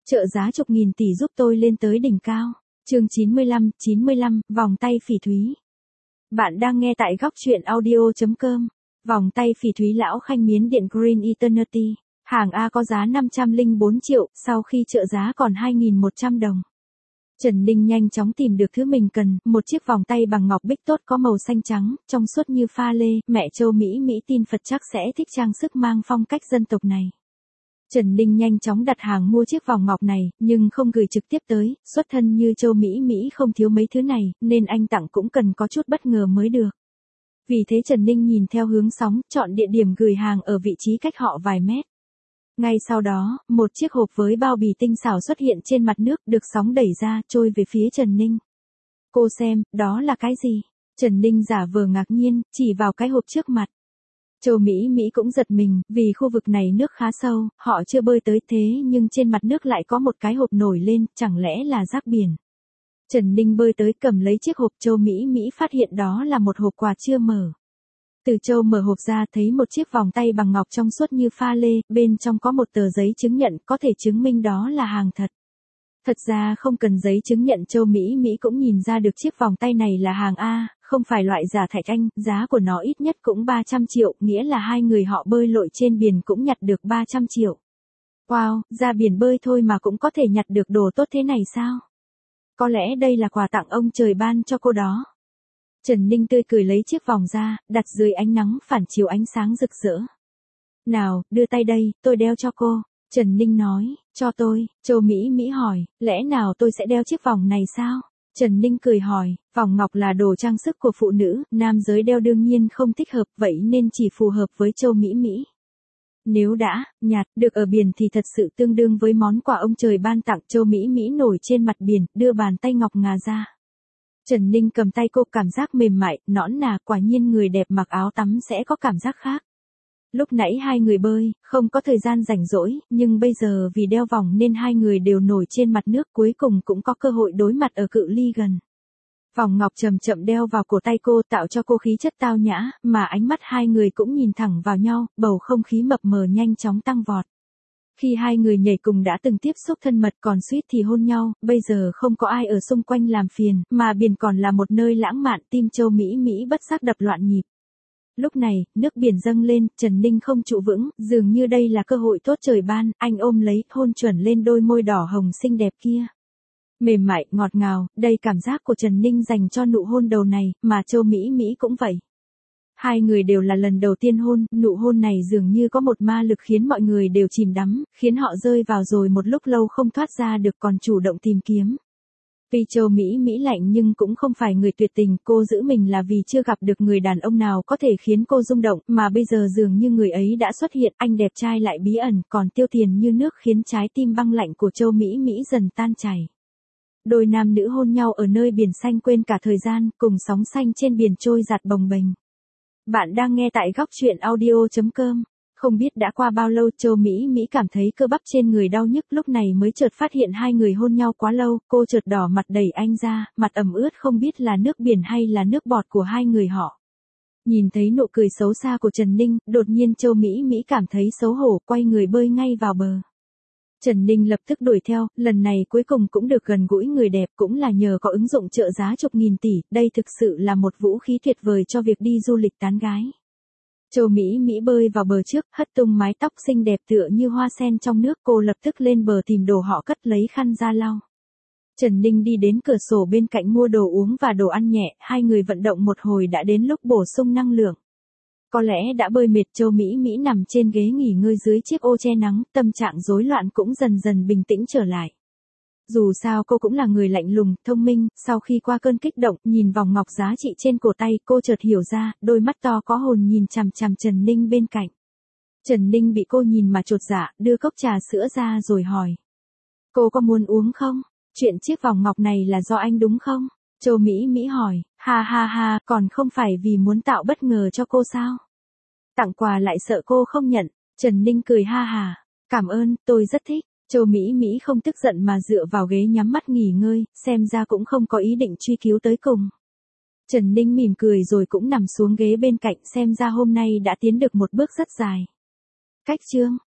Trợ giá chục nghìn tỷ giúp tôi lên tới đỉnh cao. Chương 95, vòng tay phỉ thúy. Bạn đang nghe tại góc truyện audio.com. Vòng tay phỉ thúy lão khanh miến điện Green Eternity. Hàng A có giá 504 triệu, sau khi trợ giá còn 2.100 đồng. Trần Ninh nhanh chóng tìm được thứ mình cần, một chiếc vòng tay bằng ngọc bích tốt có màu xanh trắng, trong suốt như pha lê, mẹ châu Mỹ tin Phật chắc sẽ thích trang sức mang phong cách dân tộc này. Trần Ninh nhanh chóng đặt hàng mua chiếc vòng ngọc này, nhưng không gửi trực tiếp tới, xuất thân như châu Mỹ không thiếu mấy thứ này, nên anh tặng cũng cần có chút bất ngờ mới được. Vì thế Trần Ninh nhìn theo hướng sóng, chọn địa điểm gửi hàng ở vị trí cách họ vài mét. Ngay sau đó, một chiếc hộp với bao bì tinh xảo xuất hiện trên mặt nước, được sóng đẩy ra, trôi về phía Trần Ninh. Cô xem, đó là cái gì? Trần Ninh giả vờ ngạc nhiên, chỉ vào cái hộp trước mặt. Châu Mỹ cũng giật mình, vì khu vực này nước khá sâu, họ chưa bơi tới thế nhưng trên mặt nước lại có một cái hộp nổi lên, chẳng lẽ là rác biển. Trần Ninh bơi tới cầm lấy chiếc hộp, Châu Mỹ phát hiện đó là một hộp quà chưa mở. Từ Châu mở hộp ra thấy một chiếc vòng tay bằng ngọc trong suốt như pha lê, bên trong có một tờ giấy chứng nhận có thể chứng minh đó là hàng thật. Thật ra không cần giấy chứng nhận, Châu Mỹ cũng nhìn ra được chiếc vòng tay này là hàng A, không phải loại giả thạch anh, giá của nó ít nhất cũng 300 triệu, nghĩa là hai người họ bơi lội trên biển cũng nhặt được 300 triệu. Wow, ra biển bơi thôi mà cũng có thể nhặt được đồ tốt thế này sao? Có lẽ đây là quà tặng ông trời ban cho cô đó. Trần Ninh tươi cười lấy chiếc vòng ra, đặt dưới ánh nắng phản chiếu ánh sáng rực rỡ. Nào, đưa tay đây, tôi đeo cho cô. Trần Ninh nói, cho tôi. Châu Mỹ hỏi, lẽ nào tôi sẽ đeo chiếc vòng này sao? Trần Ninh cười hỏi, vòng ngọc là đồ trang sức của phụ nữ, nam giới đeo đương nhiên không thích hợp, vậy nên chỉ phù hợp với Châu Mỹ. Nếu đã nhặt được ở biển thì thật sự tương đương với món quà ông trời ban tặng. Châu Mỹ nổi trên mặt biển, đưa bàn tay ngọc ngà ra. Trần Ninh cầm tay cô, cảm giác mềm mại, nõn nà, quả nhiên người đẹp mặc áo tắm sẽ có cảm giác khác. Lúc nãy hai người bơi, không có thời gian rảnh rỗi, nhưng bây giờ vì đeo vòng nên hai người đều nổi trên mặt nước, cuối cùng cũng có cơ hội đối mặt ở cự ly gần. Vòng ngọc chậm chậm đeo vào cổ tay cô, tạo cho cô khí chất tao nhã, mà ánh mắt hai người cũng nhìn thẳng vào nhau, bầu không khí mập mờ nhanh chóng tăng vọt. Khi hai người nhảy cùng đã từng tiếp xúc thân mật còn suýt thì hôn nhau, bây giờ không có ai ở xung quanh làm phiền, mà biển còn là một nơi lãng mạn, tim Châu Mỹ bất giác đập loạn nhịp. Lúc này, nước biển dâng lên, Trần Ninh không trụ vững, dường như đây là cơ hội tốt trời ban, anh ôm lấy, hôn chuẩn lên đôi môi đỏ hồng xinh đẹp kia. Mềm mại, ngọt ngào, đây cảm giác của Trần Ninh dành cho nụ hôn đầu này, mà Châu Mỹ cũng vậy. Hai người đều là lần đầu tiên hôn, nụ hôn này dường như có một ma lực khiến mọi người đều chìm đắm, khiến họ rơi vào rồi một lúc lâu không thoát ra được, còn chủ động tìm kiếm. Vì Châu Mỹ lạnh nhưng cũng không phải người tuyệt tình, cô giữ mình là vì chưa gặp được người đàn ông nào có thể khiến cô rung động, mà bây giờ dường như người ấy đã xuất hiện, anh đẹp trai lại bí ẩn, còn tiêu tiền như nước khiến trái tim băng lạnh của Châu Mỹ dần tan chảy. Đôi nam nữ hôn nhau ở nơi biển xanh quên cả thời gian, cùng sóng xanh trên biển trôi dạt bồng bềnh. Bạn đang nghe tại góc truyện audio.com. Không biết đã qua bao lâu, Châu Mỹ cảm thấy cơ bắp trên người đau nhức, lúc này mới chợt phát hiện hai người hôn nhau quá lâu, cô chợt đỏ mặt đẩy anh ra, mặt ẩm ướt không biết là nước biển hay là nước bọt của hai người họ. Nhìn thấy nụ cười xấu xa của Trần Ninh, đột nhiên Châu Mỹ cảm thấy xấu hổ, quay người bơi ngay vào bờ. Trần Ninh lập tức đuổi theo, lần này cuối cùng cũng được gần gũi người đẹp, cũng là nhờ có ứng dụng trợ giá chục nghìn tỷ, đây thực sự là một vũ khí tuyệt vời cho việc đi du lịch tán gái. Châu Mỹ bơi vào bờ trước, hất tung mái tóc xinh đẹp tựa như hoa sen trong nước, cô lập tức lên bờ tìm đồ họ cất, lấy khăn ra lau. Trần Ninh đi đến cửa sổ bên cạnh mua đồ uống và đồ ăn nhẹ, hai người vận động một hồi đã đến lúc bổ sung năng lượng. Có lẽ đã bơi mệt, Châu Mỹ nằm trên ghế nghỉ ngơi dưới chiếc ô che nắng, tâm trạng rối loạn cũng dần dần bình tĩnh trở lại. Dù sao cô cũng là người lạnh lùng, thông minh, sau khi qua cơn kích động, nhìn vòng ngọc giá trị trên cổ tay, cô chợt hiểu ra, đôi mắt to có hồn nhìn chằm chằm Trần Ninh bên cạnh. Trần Ninh bị cô nhìn mà chột dạ, đưa cốc trà sữa ra rồi hỏi. Cô có muốn uống không? Chuyện chiếc vòng ngọc này là do anh đúng không? Châu Mỹ hỏi, ha, còn không phải vì muốn tạo bất ngờ cho cô sao? Tặng quà lại sợ cô không nhận. Trần Ninh cười ha hà, cảm ơn, tôi rất thích. Châu Mỹ không tức giận mà dựa vào ghế nhắm mắt nghỉ ngơi, xem ra cũng không có ý định truy cứu tới cùng. Trần Ninh mỉm cười rồi cũng nằm xuống ghế bên cạnh, xem ra hôm nay đã tiến được một bước rất dài. Cách chương